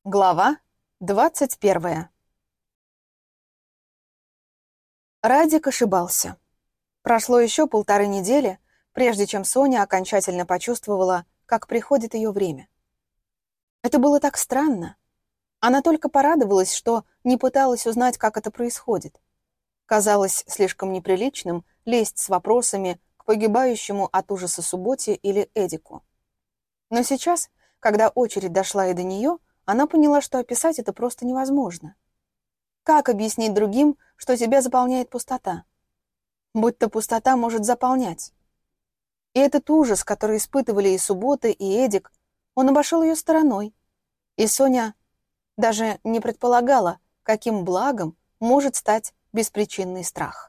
Глава 21. Радик ошибался. Прошло еще 1,5 недели, прежде чем Соня окончательно почувствовала, как приходит ее время. Это было так странно. Она только порадовалась, что не пыталась узнать, как это происходит. Казалось слишком неприличным лезть с вопросами к погибающему от ужаса Субботе или Эдику. Но сейчас, когда очередь дошла и до нее, она поняла, что описать это просто невозможно. Как объяснить другим, что тебя заполняет пустота? Будь-то пустота может заполнять. И этот ужас, который испытывали и Суббота, и Эдик, он обошел ее стороной. И Соня даже не предполагала, каким благом может стать беспричинный страх.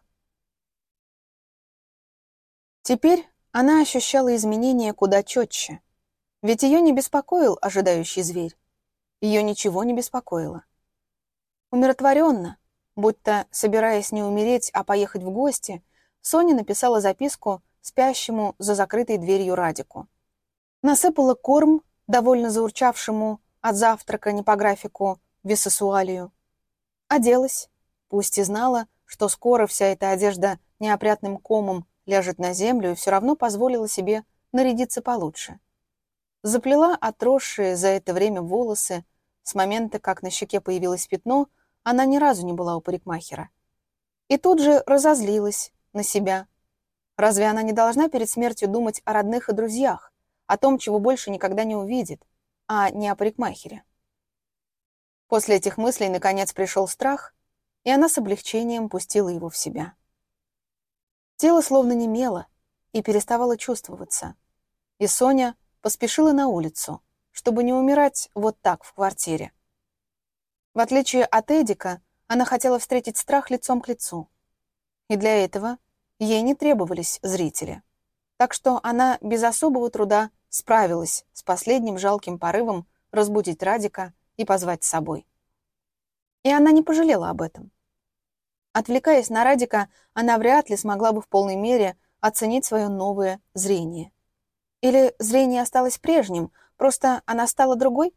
Теперь она ощущала изменения куда четче. Ведь ее не беспокоил ожидающий зверь. Ее ничего не беспокоило. Умиротворенно, будто собираясь не умереть, а поехать в гости, Соня написала записку спящему за закрытой дверью Радику. Насыпала корм, довольно заурчавшему от завтрака не по графику Висесуалию. Оделась, пусть и знала, что скоро вся эта одежда неопрятным комом ляжет на землю, и все равно позволила себе нарядиться получше. Заплела отросшие за это время волосы. С момента, как на щеке появилось пятно, она ни разу не была у парикмахера. И тут же разозлилась на себя. Разве она не должна перед смертью думать о родных и друзьях, о том, чего больше никогда не увидит, а не о парикмахере? После этих мыслей, наконец, пришел страх, и она с облегчением пустила его в себя. Тело словно немело и переставало чувствоваться. И Соня поспешила на улицу, чтобы не умирать вот так в квартире. В отличие от Эдика, она хотела встретить страх лицом к лицу. И для этого ей не требовались зрители. Так что она без особого труда справилась с последним жалким порывом разбудить Радика и позвать с собой. И она не пожалела об этом. Отвлекаясь на Радика, она вряд ли смогла бы в полной мере оценить свое новое зрение. Или зрение осталось прежним, просто она стала другой?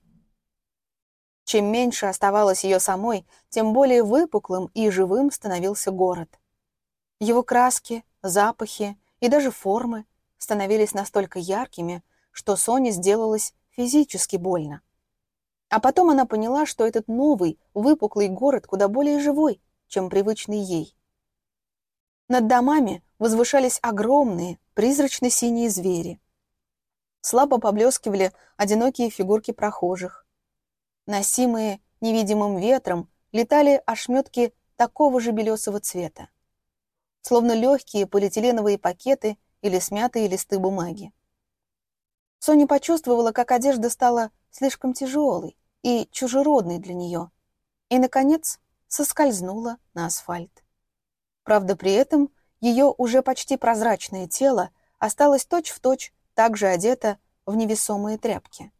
Чем меньше оставалось ее самой, тем более выпуклым и живым становился город. Его краски, запахи и даже формы становились настолько яркими, что Соне сделалось физически больно. А потом она поняла, что этот новый, выпуклый город куда более живой, чем привычный ей. Над домами возвышались огромные, призрачно-синие звери. Слабо поблескивали одинокие фигурки прохожих. Носимые невидимым ветром летали ошметки такого же белесого цвета, словно легкие полиэтиленовые пакеты или смятые листы бумаги. Соня почувствовала, как одежда стала слишком тяжелой и чужеродной для нее, и, наконец, соскользнула на асфальт. Правда, при этом ее уже почти прозрачное тело осталось точь-в-точь так же одето в невесомые тряпки.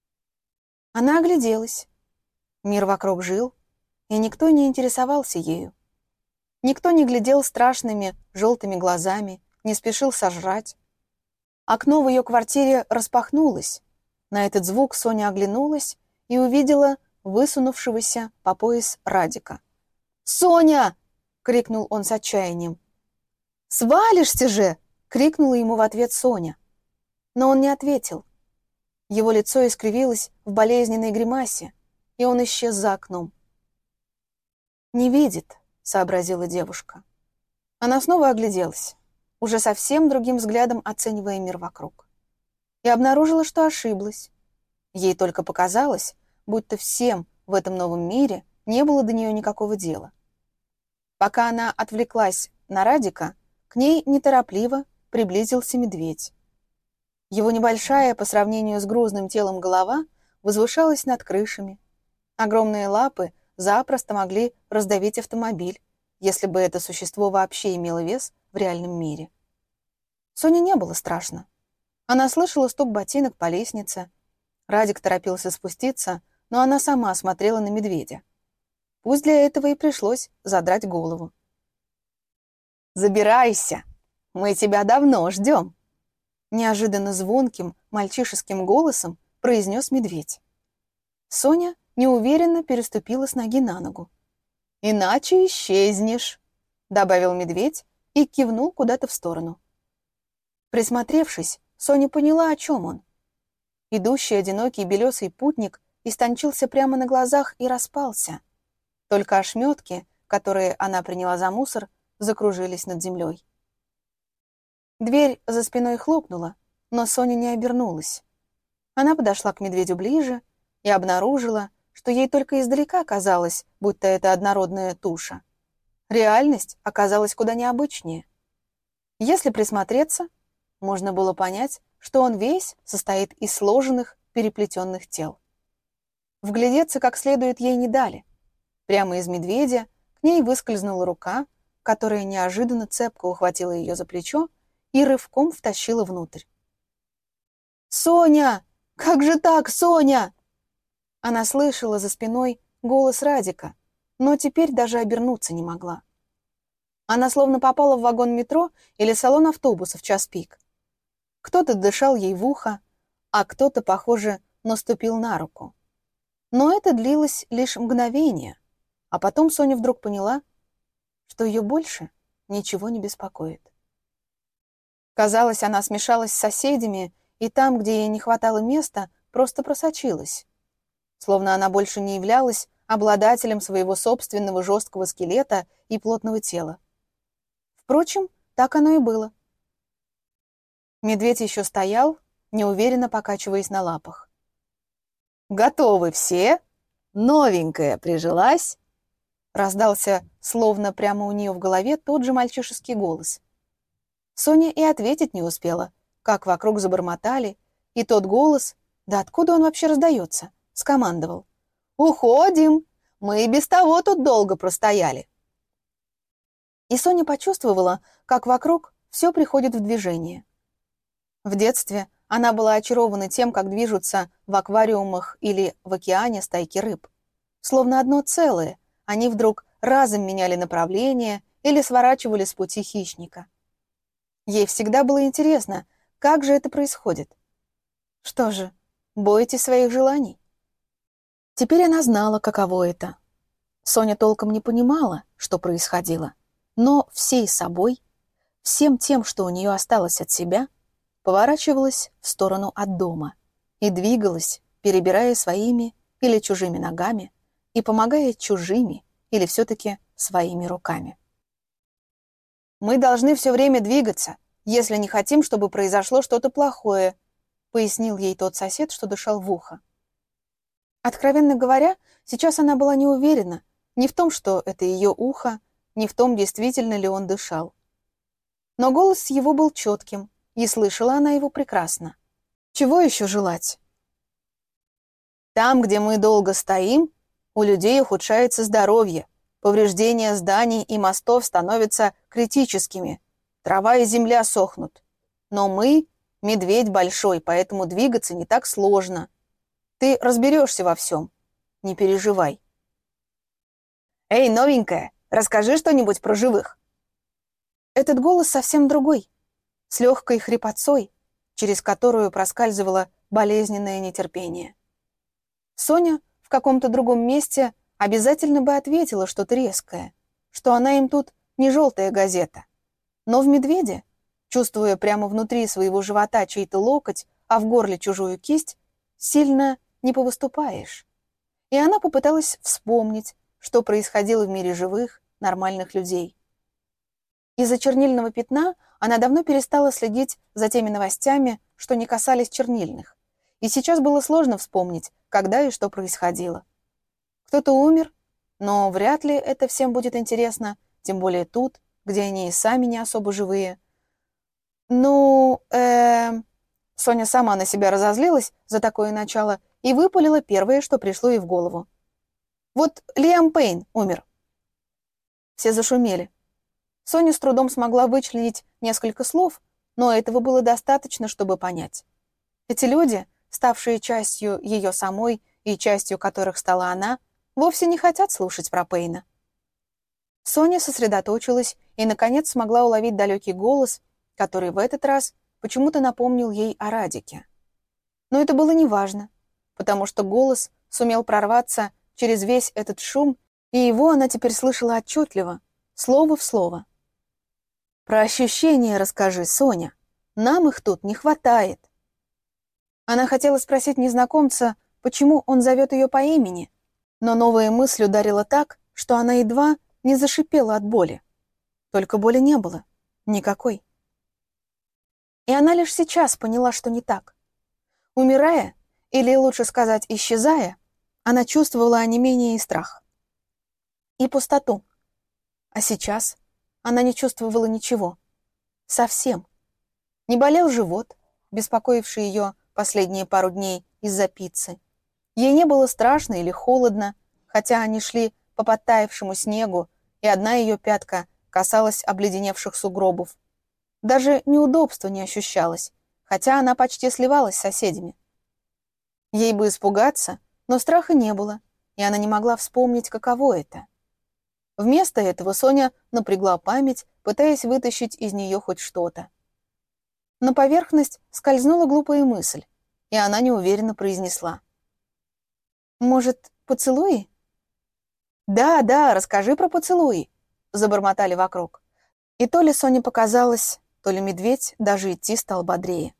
Она огляделась. Мир вокруг жил, и никто не интересовался ею. Никто не глядел страшными желтыми глазами, не спешил сожрать. Окно в ее квартире распахнулось. На этот звук Соня оглянулась и увидела высунувшегося по пояс Радика. «Соня!» — крикнул он с отчаянием. «Свалишься же!» — крикнула ему в ответ Соня. Но он не ответил. Его лицо искривилось в болезненной гримасе, и он исчез за окном. «Не видит», — сообразила девушка. Она снова огляделась, уже совсем другим взглядом оценивая мир вокруг. И обнаружила, что ошиблась. Ей только показалось, будто всем в этом новом мире не было до нее никакого дела. Пока она отвлеклась на Радика, к ней неторопливо приблизился медведь. Его небольшая по сравнению с грузным телом голова возвышалась над крышами. Огромные лапы запросто могли раздавить автомобиль, если бы это существо вообще имело вес в реальном мире. Соне не было страшно. Она слышала стук ботинок по лестнице. Радик торопился спуститься, но она сама смотрела на медведя. Пусть для этого и пришлось задрать голову. «Забирайся! Мы тебя давно ждем!» Неожиданно звонким, мальчишеским голосом произнес медведь. Соня неуверенно переступила с ноги на ногу. «Иначе исчезнешь», — добавил медведь и кивнул куда-то в сторону. Присмотревшись, Соня поняла, о чем он. Идущий одинокий белесый путник истончился прямо на глазах и распался. Только ошметки, которые она приняла за мусор, закружились над землей. Дверь за спиной хлопнула, но Соня не обернулась. Она подошла к медведю ближе и обнаружила, что ей только издалека казалось, будто это однородная туша. Реальность оказалась куда необычнее. Если присмотреться, можно было понять, что он весь состоит из сложенных, переплетенных тел. Вглядеться как следует ей не дали. Прямо из медведя к ней выскользнула рука, которая неожиданно цепко ухватила ее за плечо и рывком втащила внутрь. «Соня! Как же так, Соня?» Она слышала за спиной голос Радика, но теперь даже обернуться не могла. Она словно попала в вагон метро или салон автобуса в час пик. Кто-то дышал ей в ухо, а кто-то, похоже, наступил на руку. Но это длилось лишь мгновение, а потом Соня вдруг поняла, что ее больше ничего не беспокоит. Казалось, она смешалась с соседями, и там, где ей не хватало места, просто просочилась. Словно она больше не являлась обладателем своего собственного жесткого скелета и плотного тела. Впрочем, так оно и было. Медведь еще стоял, неуверенно покачиваясь на лапах. «Готовы все? Новенькая прижилась?» Раздался, словно прямо у нее в голове, тот же мальчишеский голос. Соня и ответить не успела, как вокруг забормотали, и тот голос, да откуда он вообще раздается, скомандовал: «Уходим! Мы и без того тут долго простояли!» И Соня почувствовала, как вокруг все приходит в движение. В детстве она была очарована тем, как движутся в аквариумах или в океане стайки рыб. Словно одно целое, они вдруг разом меняли направление или сворачивали с пути хищника. Ей всегда было интересно, как же это происходит. Что же, бойтесь своих желаний? Теперь она знала, каково это. Соня толком не понимала, что происходило, но всей собой, всем тем, что у нее осталось от себя, поворачивалась в сторону от дома и двигалась, перебирая своими или чужими ногами и помогая чужими или все-таки своими руками. «Мы должны все время двигаться, если не хотим, чтобы произошло что-то плохое», пояснил ей тот сосед, что дышал в ухо. Откровенно говоря, сейчас она была не уверена ни в том, что это ее ухо, ни в том, действительно ли он дышал. Но голос его был четким, и слышала она его прекрасно. Чего еще желать? «Там, где мы долго стоим, у людей ухудшается здоровье, повреждения зданий и мостов становятся критическими, трава и земля сохнут. Но мы — медведь большой, поэтому двигаться не так сложно. Ты разберешься во всем, не переживай». «Эй, новенькая, расскажи что-нибудь про живых». Этот голос совсем другой, с легкой хрипотцой, через которую проскальзывало болезненное нетерпение. Соня в каком-то другом месте обязательно бы ответила что-то резкое, что она им тут не желтая газета. Но в медведе, чувствуя прямо внутри своего живота чей-то локоть, а в горле чужую кисть, сильно не повыступаешь. И она попыталась вспомнить, что происходило в мире живых, нормальных людей. Из-за чернильного пятна она давно перестала следить за теми новостями, что не касались чернильных. И сейчас было сложно вспомнить, когда и что происходило. Кто-то умер, но вряд ли это всем будет интересно, тем более тут, где они и сами не особо живые. Соня сама на себя разозлилась за такое начало и выпалила первое, что пришло ей в голову. Вот Лиам Пейн умер. Все зашумели. Соня с трудом смогла вычленить несколько слов, но этого было достаточно, чтобы понять. Эти люди, ставшие частью ее самой и частью которых стала она, вовсе не хотят слушать про Пейна. Соня сосредоточилась и, наконец, смогла уловить далекий голос, который в этот раз почему-то напомнил ей о Радике. Но это было неважно, потому что голос сумел прорваться через весь этот шум, и его она теперь слышала отчетливо, слово в слово. «Про ощущения расскажи, Соня. Нам их тут не хватает». Она хотела спросить незнакомца, почему он зовет ее по имени, но новая мысль ударила так, что она едва не зашипела от боли. Только боли не было. Никакой. И она лишь сейчас поняла, что не так. Умирая, или лучше сказать, исчезая, она чувствовала онемение и страх. И пустоту. А сейчас она не чувствовала ничего. Совсем. Не болел живот, беспокоивший ее последние пару дней из-за пиццы. Ей не было страшно или холодно, хотя они шли по подтаявшему снегу, и одна ее пятка касалась обледеневших сугробов. Даже неудобства не ощущалось, хотя она почти сливалась с соседями. Ей бы испугаться, но страха не было, и она не могла вспомнить, каково это. Вместо этого Соня напрягла память, пытаясь вытащить из нее хоть что-то. На поверхность скользнула глупая мысль, и она неуверенно произнесла: «Может, поцелуи?» «Да, да, расскажи про поцелуи», — забормотали вокруг. И то ли Соне показалось, то ли медведь даже идти стал бодрее.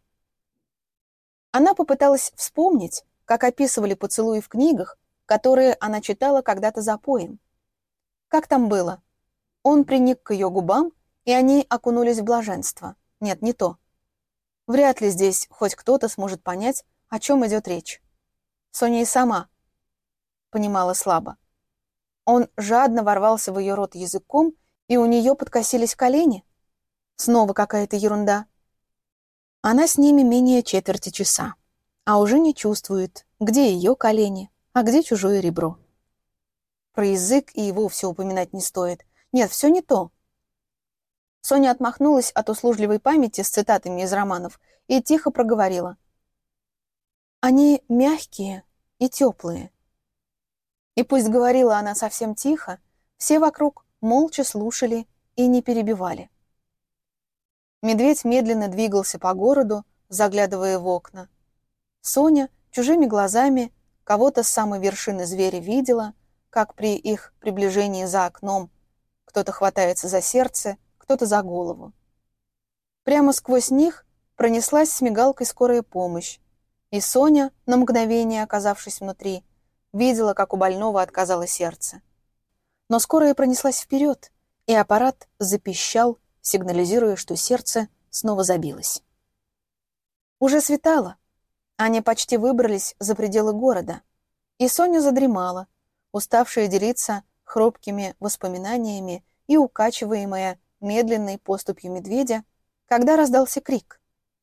Она попыталась вспомнить, как описывали поцелуи в книгах, которые она читала когда-то за поем. Как там было? Он приник к ее губам, и они окунулись в блаженство. Нет, не то. Вряд ли здесь хоть кто-то сможет понять, о чем идет речь. Соня и сама понимала слабо. Он жадно ворвался в ее рот языком, и у нее подкосились колени. Снова какая-то ерунда. Она с ними менее четверти часа, а уже не чувствует, где ее колени, а где чужое ребро. Про язык и его все упоминать не стоит. Нет, все не то. Соня отмахнулась от услужливой памяти с цитатами из романов и тихо проговорила: «Они мягкие и теплые». И пусть говорила она совсем тихо, все вокруг молча слушали и не перебивали. Медведь медленно двигался по городу, заглядывая в окна. Соня чужими глазами кого-то с самой вершины зверя видела, как при их приближении за окном кто-то хватается за сердце, кто-то за голову. Прямо сквозь них пронеслась с мигалкой скорая помощь, и Соня, на мгновение оказавшись внутри, видела, как у больного отказало сердце. Но скорая пронеслась вперед, и аппарат запищал, сигнализируя, что сердце снова забилось. Уже светало. Они почти выбрались за пределы города, и Соня задремала, уставшая делиться хрупкими воспоминаниями и укачиваемая медленной поступью медведя, когда раздался крик.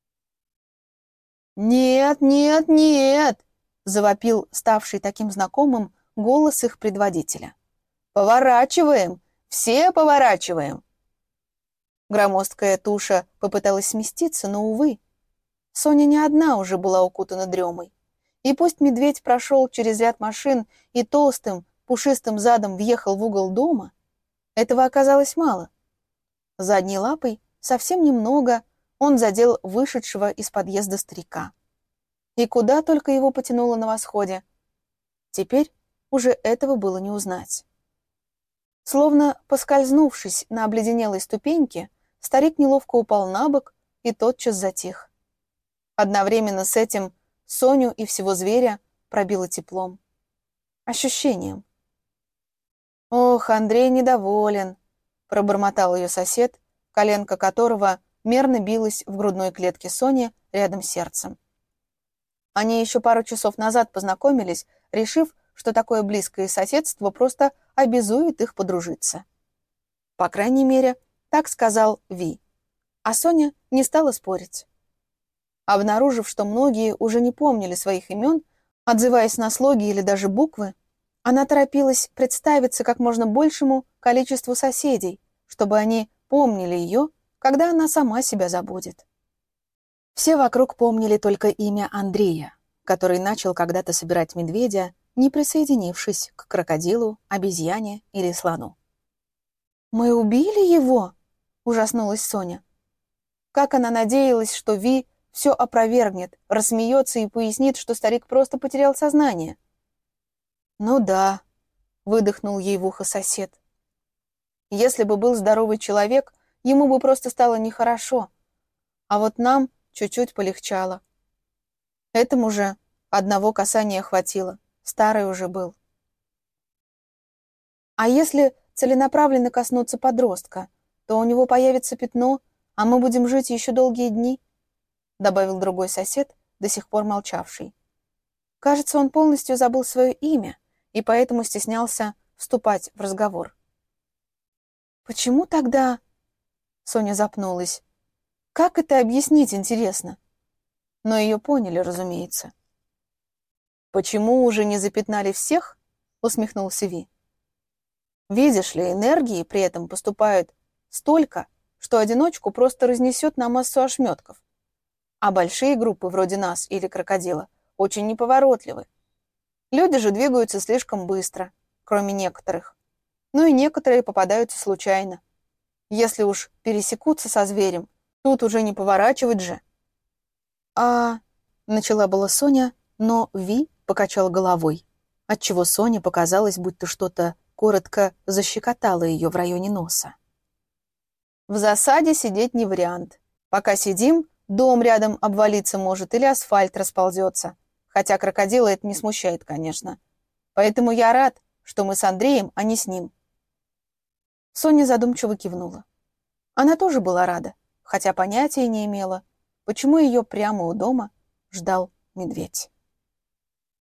«Нет, нет, нет!» — завопил ставший таким знакомым голос их предводителя. «Поворачиваем! Все поворачиваем!» Громоздкая туша попыталась сместиться, но, увы, Соня не одна уже была укутана дремой. И пусть медведь прошел через ряд машин и толстым, пушистым задом въехал в угол дома, этого оказалось мало. Задней лапой совсем немного он задел вышедшего из подъезда старика. И куда только его потянуло на восходе. Теперь уже этого было не узнать. Словно поскользнувшись на обледенелой ступеньке, старик неловко упал на бок и тотчас затих. Одновременно с этим Соню и всего зверя пробило теплом. Ощущением. «Ох, Андрей недоволен», — пробормотал ее сосед, коленка которого мерно билась в грудной клетке Сони рядом с сердцем. Они еще пару часов назад познакомились, решив, что такое близкое соседство просто обязует их подружиться. По крайней мере, так сказал Ви. А Соня не стала спорить. Обнаружив, что многие уже не помнили своих имен, отзываясь на слоги или даже буквы, она торопилась представиться как можно большему количеству соседей, чтобы они помнили ее, когда она сама себя забудет. Все вокруг помнили только имя Андрея, который начал когда-то собирать медведя, не присоединившись к крокодилу, обезьяне или слону. «Мы убили его?» — ужаснулась Соня. Как она надеялась, что Ви все опровергнет, рассмеется и пояснит, что старик просто потерял сознание. «Ну да», — выдохнул ей в ухо сосед. «Если бы был здоровый человек, ему бы просто стало нехорошо. А вот нам чуть-чуть полегчало. Этому же одного касания хватило, старый уже был. А если целенаправленно коснуться подростка, то у него появится пятно, а мы будем жить еще долгие дни», — добавил другой сосед, до сих пор молчавший. Кажется, он полностью забыл свое имя и поэтому стеснялся вступать в разговор. «Почему тогда...» — Соня запнулась. «Как это объяснить, интересно?» Но ее поняли, разумеется. «Почему уже не запятнали всех?» — усмехнулся Ви. «Видишь ли, энергии при этом поступают столько, что одиночку просто разнесет на массу ошметков. А большие группы, вроде нас или крокодила, очень неповоротливы. Люди же двигаются слишком быстро, кроме некоторых. Ну и некоторые попадаются случайно. Если уж пересекутся со зверем, тут уже не поворачивать же». «А...» — начала была Соня, но Ви покачал головой, отчего Соне показалось, будто что-то коротко защекотало ее в районе носа. «В засаде сидеть не вариант. Пока сидим, дом рядом обвалиться может или асфальт расползется. Хотя крокодила это не смущает, конечно. Поэтому я рад, что мы с Андреем, а не с ним». Соня задумчиво кивнула. Она тоже была рада, хотя понятия не имела, почему ее прямо у дома ждал медведь.